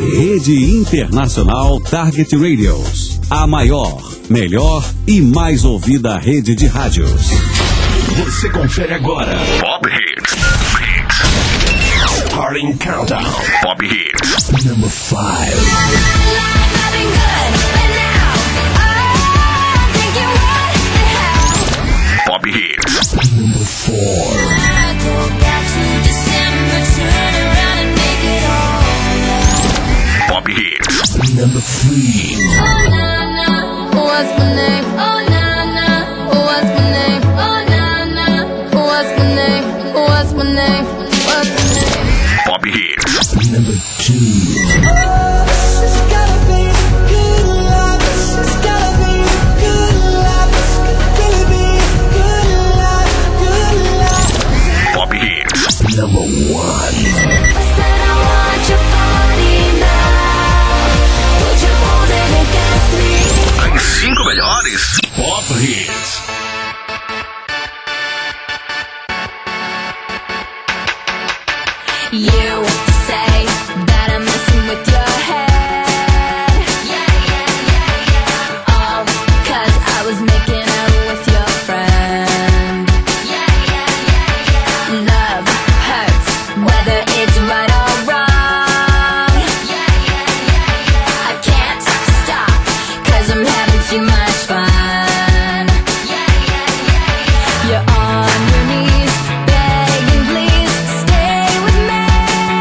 Rede Internacional Target Radios. A maior, melhor e mais ouvida rede de rádios. Você confere agora. Pop Hits. Starting Countdown. Pop Hits. Number 5. Pop Hits. Number 4. Pop Hits. Number 3. Oh, na, na. What's my name? Oh, na, na. What's my name? Oh, na, na. What's my name? What's my name? What's my name? Pop Hits. Number 2. Pop Hits. Number 1. As 5 melhores Pop Hits. You say that I'm messing with your head. Yeah, yeah, yeah, yeah. All 'cause I was making out with your friend. Yeah, yeah, yeah, yeah. Love hurts, whether it's right or wrong. Yeah, yeah, yeah, yeah. I can't stop 'cause I'm having too much fun. Yeah, yeah, yeah, yeah. You're on your knees, begging please stay with me.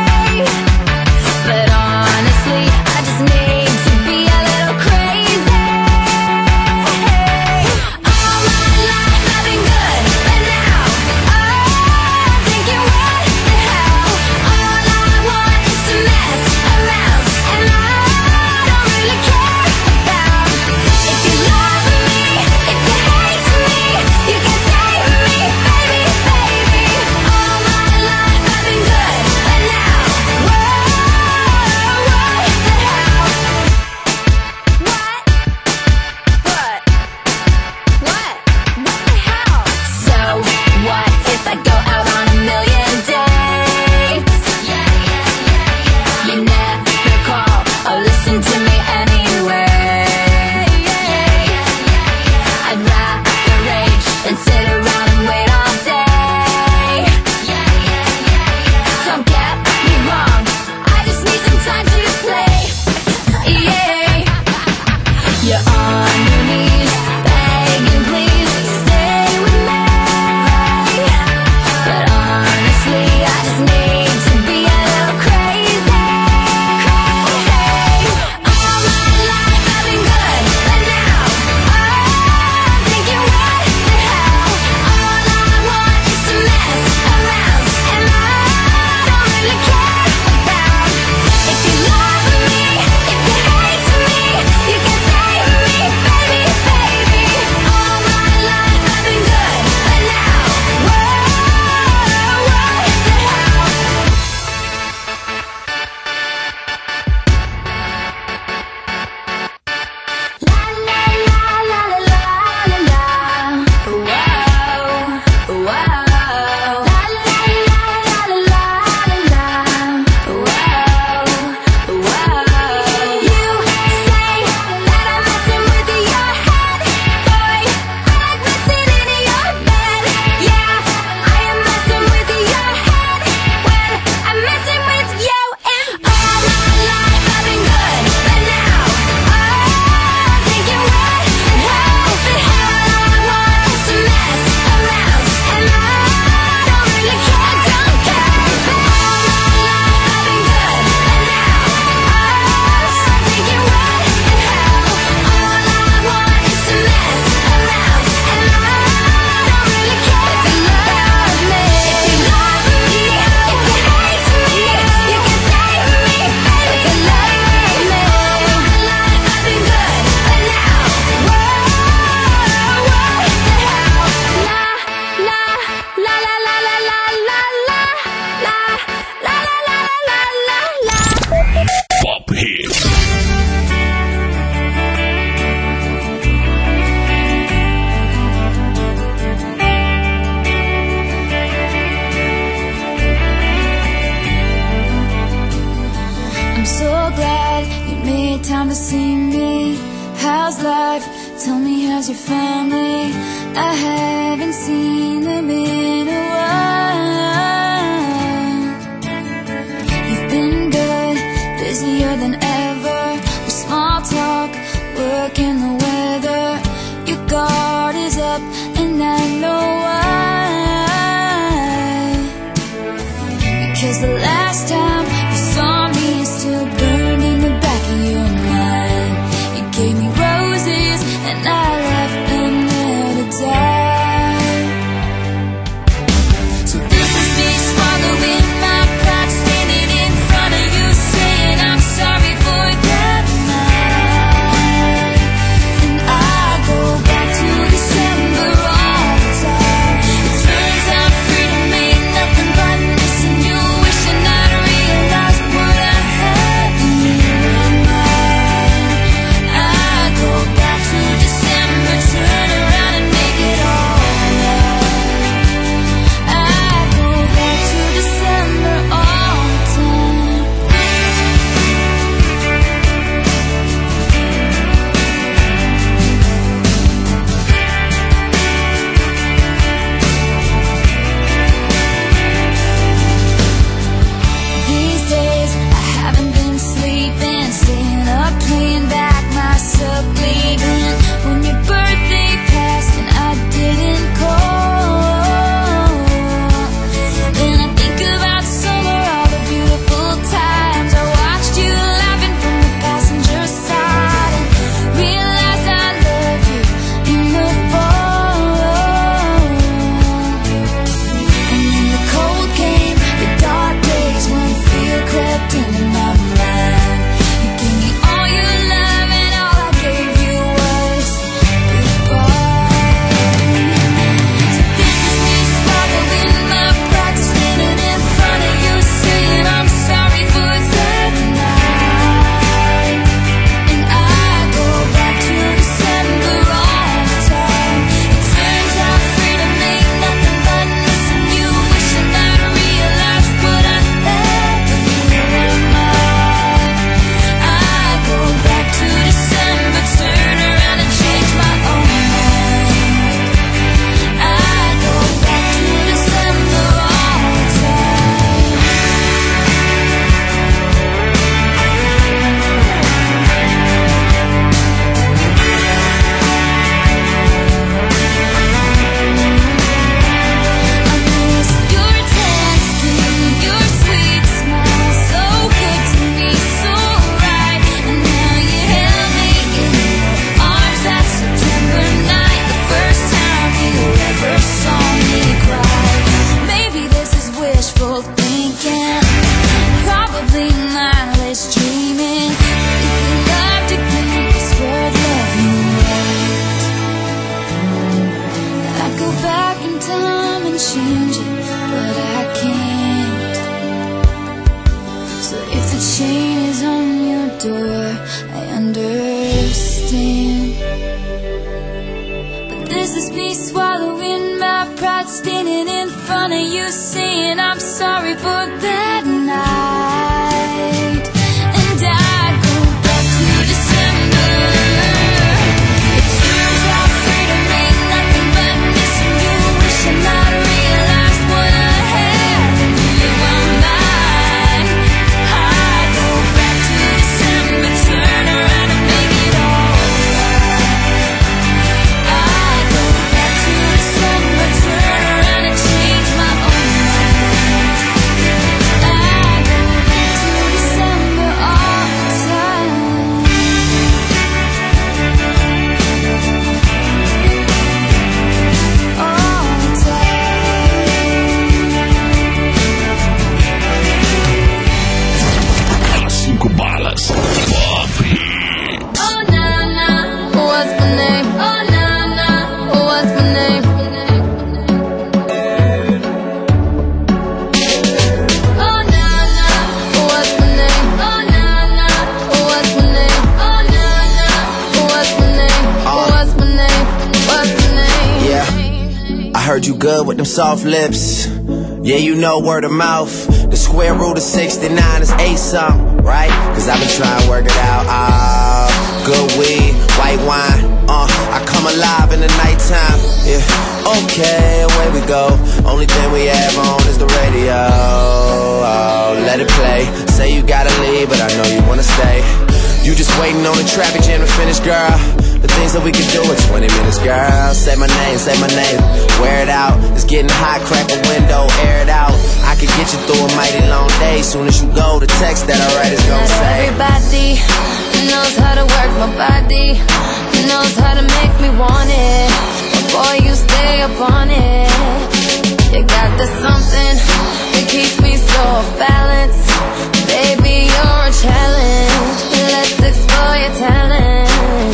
see me? How's life? Tell me, how's your family? I haven't seen them in a while. You've been good, busier than ever, with small talk, work and the weather. Your guard is up and I know why. Because the last time you saw me is still burned in the back of your mind. You gave me roses and I left them there to die. So this is me swallowing my pride, standing in front of you saying I'm sorry for that night. And I go back to December all the time. It turns out freedom ain't nothing but missing you, wishing I'd realized what I had in you and mine. I go back to December, turn around and make it alright. I go back to December all the time. These days I haven't been sleeping, staying up playing back myself leaving. When your birthday passed and I didn't call, then I think about summer, all the beautiful times I watched you laughing from the passenger side, and realized I love you in the fall. And then the cold came, the dark days when fear crept into my mind. You gave me all your love and all I gave you was goodbye. So this is me swallowing my pride, standing in front of you saying I'm sorry for that night. And I go back to December all the time. It turns out freedom ain't nothing but missing you, wishing I'd realized what I had in you and mine. I go back to December, turn around and change my own mind. I go back to December all the time. I miss your tan skin, your sweet smile, so good to me, so right. And now you held me in your arms that September night, the first time you ever saw me cry. Maybe this is wishful thinking, probably mindless dreaming. If you loved again, this world love you right. I'd go back in time and change it, but I can't. So if the chain is on your door, I understand. But this is me swallowing my pride, standing in front of you saying I'm sorry for that night. And I go back to December. It turns out freedom ain't nothing but missing you, wishing I'd realized what I had in you and mine. I go back to December, turn around and make it alright. I go back to December, turn around and change my own mind. I go back to December all the time. All the time. 5 balas. Pop Hits. Oh na na, what's my name? Oh na na, what's my name? Oh na na, what's my name? Oh na na, what's my name? Oh na na, what's my name? What's my name? What's my name? Yeah. I heard you good with them soft lips. Yeah, you know word of mouth. The square root of 69 is 8 something, right? Cause I've been trying to work it out. Good weed, white wine. I come alive in the nighttime. Yeah, okay, away we go. Only thing we have on is the radio. Oh, let it play. Say you gotta leave, but I know you wanna stay. You just waiting on the traffic jam to finish, girl. The things that we can do in 20 minutes, girl. Say my name, wear it out. It's getting hot, crack a window, air it out. I can get you through a mighty long day. Soon as you go, the text that I write is gonna say. Everybody knows how to work my body, knows how to make me want it. But boy, you stay up on it. You got this something that keeps me so off balance. Baby, you're a challenge. Let's explore your talent.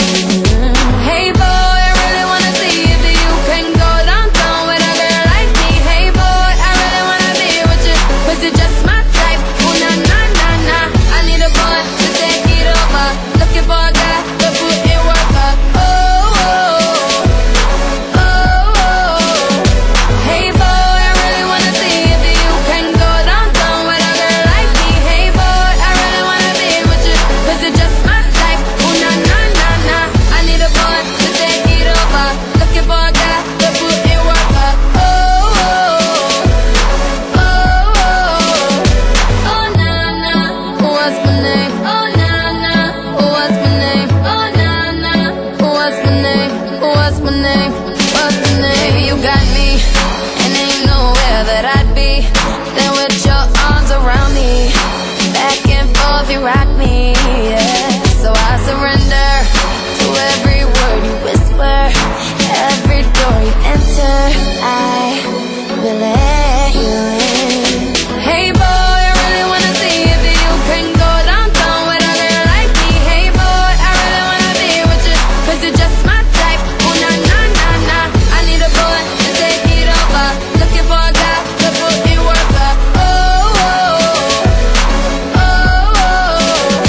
Hey boy, I really wanna see if you can go downtown with a girl like me. Hey boy, I really wanna be with you, 'cause you're just my type. Oh na na na na. I need a boy to take it over. Looking for a guy to put in work up. Oh, oh, oh, oh. Hey boy, I really wanna see if you can go downtown with a girl like me. Hey boy, I really wanna be with you, 'cause you're just my type. Oh na na na na. I need a boy to take it over. Looking for a guy to put in work up. Oh, oh, oh, oh. Oh na na. What's my name? Oh na na. What's my name? Oh na na. What's my name? What's my name? What's my name? Baby, you got me, and ain't nowhere that I'd be than with your arms around me. Back and forth, you rock me, yeah. So I surrender to every word you whisper, every door you enter. I will let you in. Hey boy, I really wanna see if you can go downtown with a girl like me. Hey boy, I really wanna be with you, 'cause you're just my type. Oh na na na na. I need a boy to take it over. Looking for a guy to put in work up. Oh, oh, oh, oh.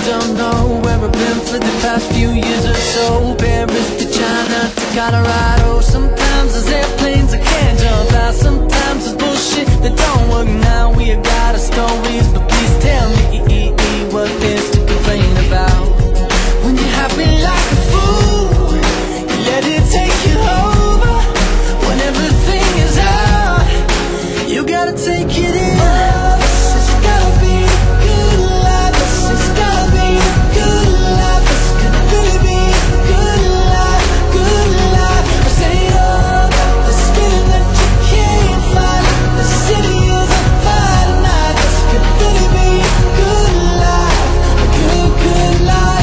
don't know where I've been for the past few years or so. Paris to China to Colorado. Sometimes there's airplanes I can't jump out. Sometimes there's bullshit that don't work now. We have got our stories, but please tell me what there's to complain about. When you're happy like a fool, you let it take you over. When everything is out, you gotta take it in. This has gotta be a good life. This has gotta be a good life. This could really be a good life, good life. I say, oh, this feeling that you can't fight. The city is on fire tonight. This could really be a good life, a good, good life.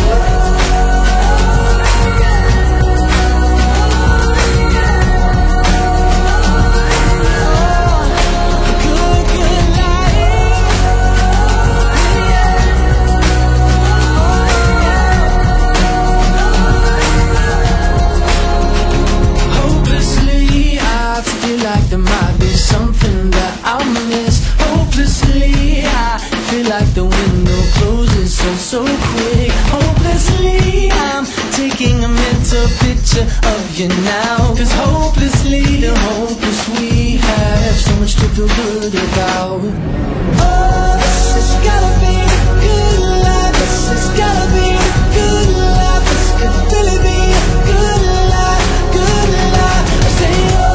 There might be something that I'll miss. Hopelessly, I feel like the window closes so quick. Hopelessly, I'm taking a mental picture of you now. Cause hopelessly, the hopeless we have so much to feel good about. Oh, this has gotta be a good life. This has gotta be a good life. This could really be a good life, good life. I say, oh,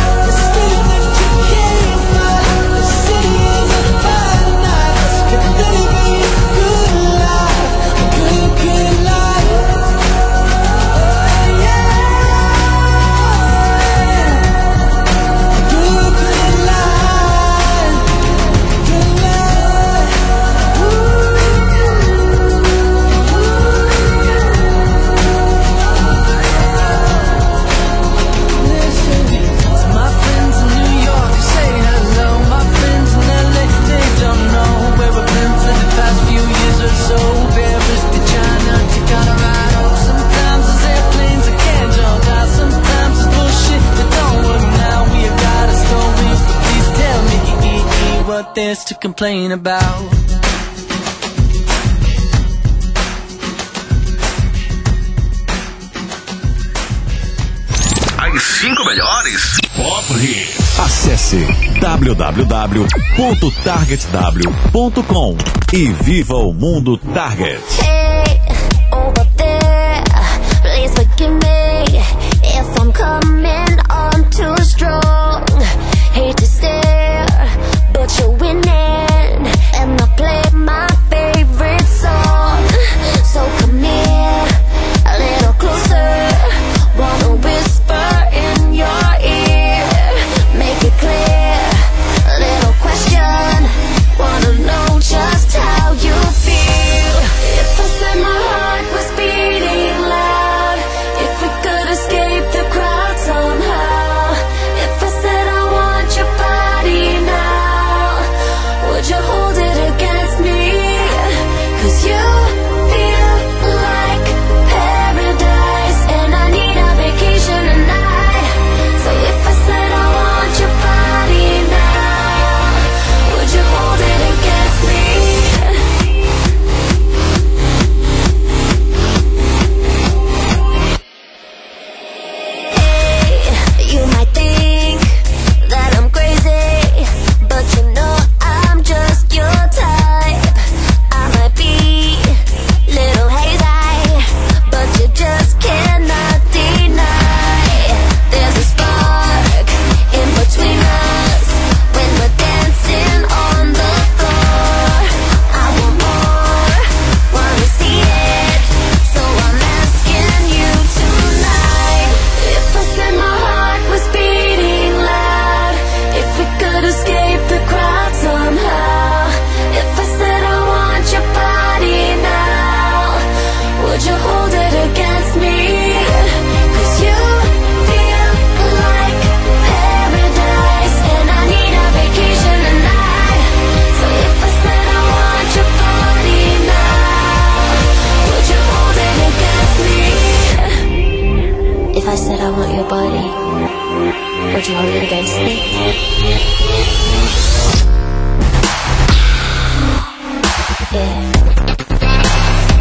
there's to complain about. As 5 melhores Pop Hits. Acesse www.targetw.com e viva o mundo Target. Hey, over there, please forgive me if I'm coming on too strong. Hate to stare, but you're winning, and I played my favorite song. So come here, a little closer. Wanna whisper in your ear, make it clear. A little question, wanna know just how you feel. If I said my heart was beating loud, if we could escape the crowd somehow. If I said I want your body now, would you hold it against me? Cause you feel like paradise, and I need a vacation tonight. So if I said I want your body now, would you hold it against me? Hey, you might think that I'm crazy, but you know I'm just your type. I might be little hazy, but you just cannot deny. There's a spark in between us when we're dancing on the floor. I want more, wanna see it, so I'm asking you tonight. If I said my heart was beating loud, if we could escape the crowd somehow. If I said I want your body now, would you hold it against me? Cause you feel like paradise, and I need a vacation tonight. So if I said I want your body now, would you hold it against me? If I said I want your body, would you hold it against me? Yeah.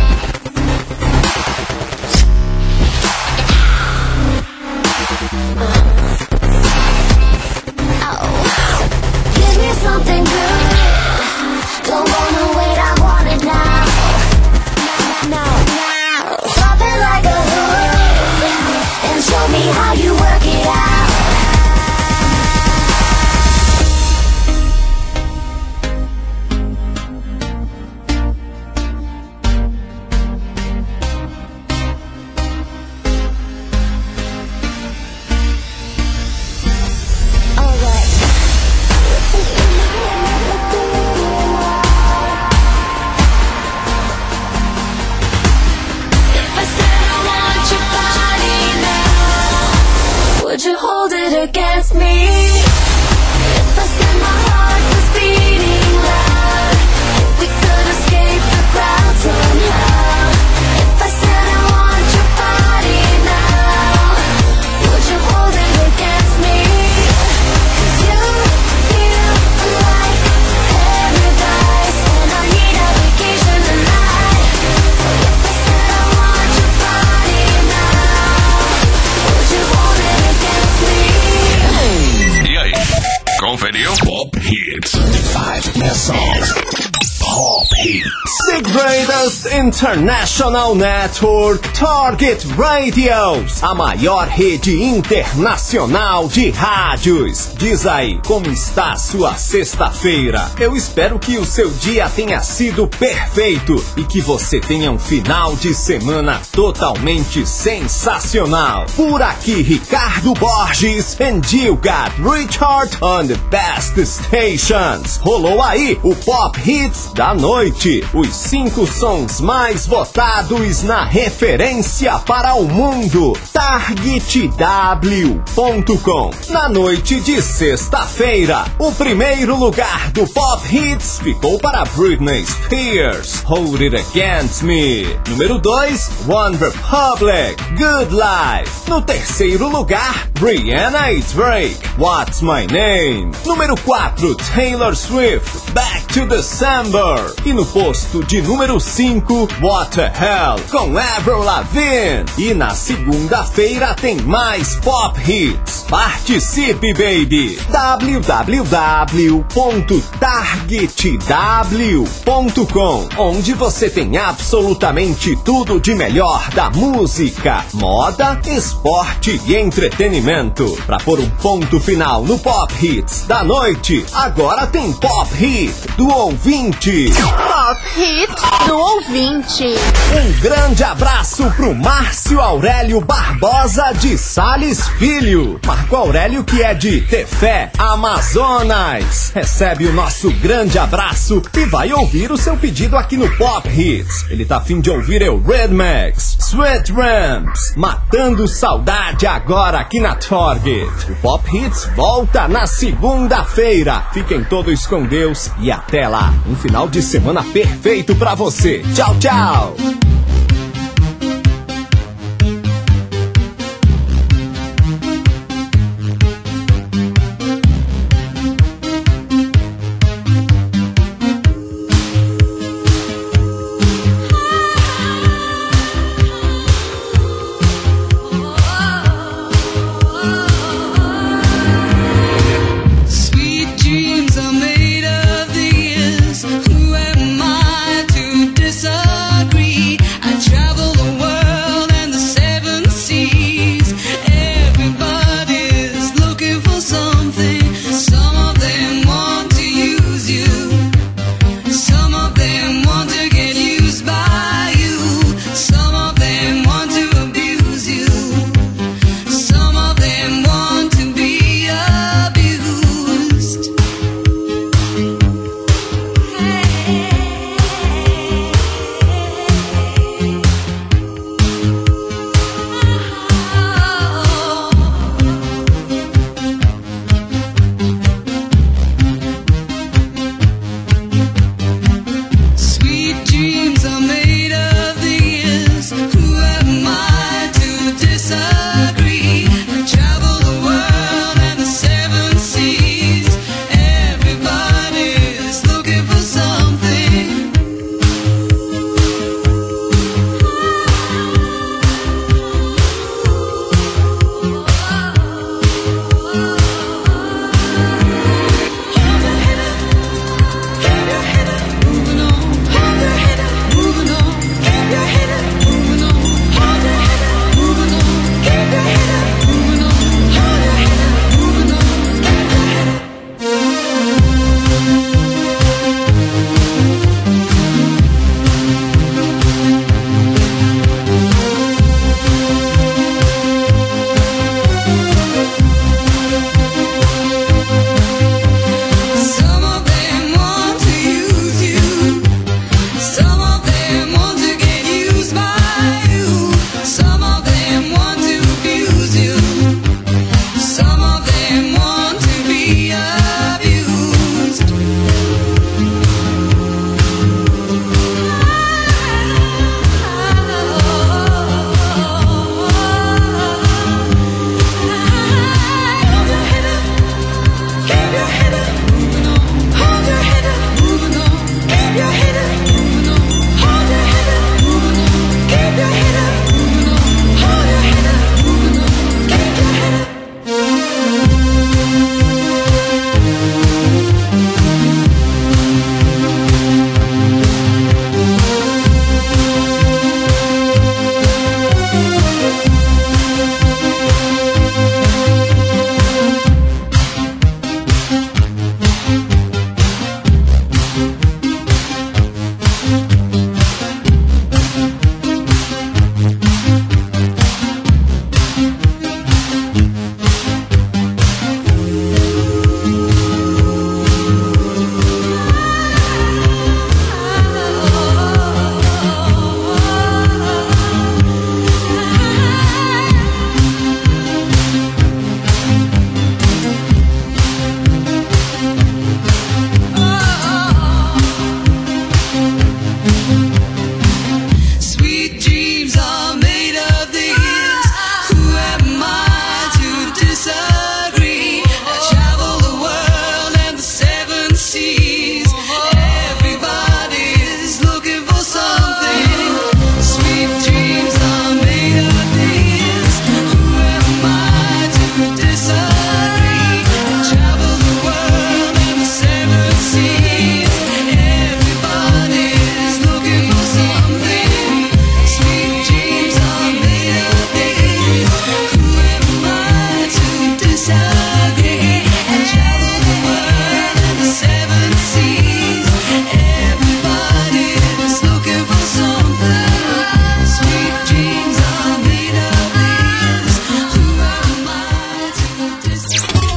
Biggest International Network, Target Radios, a maior rede internacional de rádios. Diz aí, como está a sua sexta-feira? Eu espero que o seu dia tenha sido perfeito e que você tenha um final de semana totalmente sensacional. Por aqui, Ricardo Borges, and you got Richard on the best stations. Rolou aí o Pop Hits da noite, os 5 sons mais votados na referência para o mundo, targetw.com. Na noite de sexta-feira, o primeiro lugar do Pop Hits ficou para Britney Spears, Hold It Against Me. Número 2, One Republic, Good Life. No terceiro lugar, Rihanna e Drake, What's My Name. Número 4, Taylor Swift, Back to December. E no posto de número 5, What the Hell, com Avril Lavigne. E na segunda-feira tem mais Pop Hits. Participe, baby! www.targetw.com, onde você tem absolutamente tudo de melhor da música, moda, esporte e entretenimento. Pra pôr um ponto final no Pop Hits da noite, agora tem Pop Hit do ouvinte. Pop Hit do ouvinte. Um grande abraço pro Márcio Aurélio Barbosa de Sales Filho. Marco Aurélio, que é de Tefé, Amazonas. Recebe o nosso grande abraço e vai ouvir o seu pedido aqui no Pop Hits. Ele tá a fim de ouvir o Red Max, Sweat Ramps, Matando Saudade agora aqui na Target. O Pop Hits volta na segunda-feira. Fiquem todos com Deus e até lá. Um final de semana perfeito pra você. Tchau, tchau! Who am I to disagree?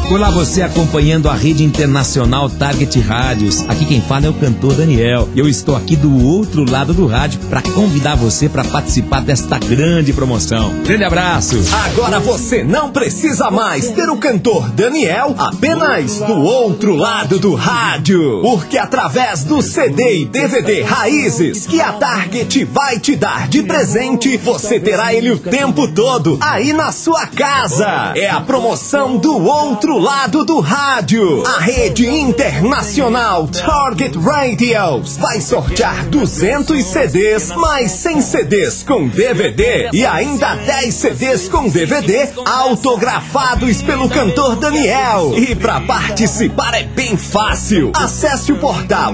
Olá, você acompanhando a rede internacional Target Rádios. Aqui quem fala é o cantor Daniel. Eu estou aqui do outro lado do rádio para convidar você para participar desta grande promoção. Grande abraço. Agora você não precisa mais ter o cantor Daniel apenas do outro lado do rádio. Porque através do CD e DVD Raízes que a Target vai te dar de presente, você terá ele o tempo todo aí na sua casa. É a promoção do outro lado do rádio. A rede internacional Target Radios vai sortear 200 CDs, mais 100 CDs com DVD e ainda 10 CDs com DVD autografados pelo cantor Daniel. E para participar é bem fácil. Acesse o portal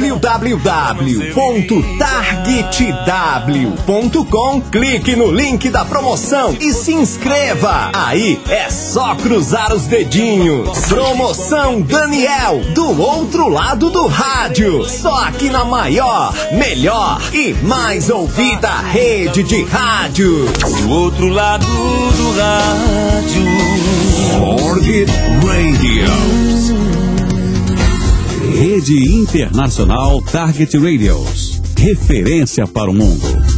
www.targetw.com, clique no link da promoção e se inscreva. Aí é só cruzar os dedinhos. Promoção Daniel, do outro lado do rádio. Só aqui na maior, melhor e mais ouvida rede de rádio. Do outro lado do rádio. Target Radios. Rede Internacional Target Radios. Referência para o mundo.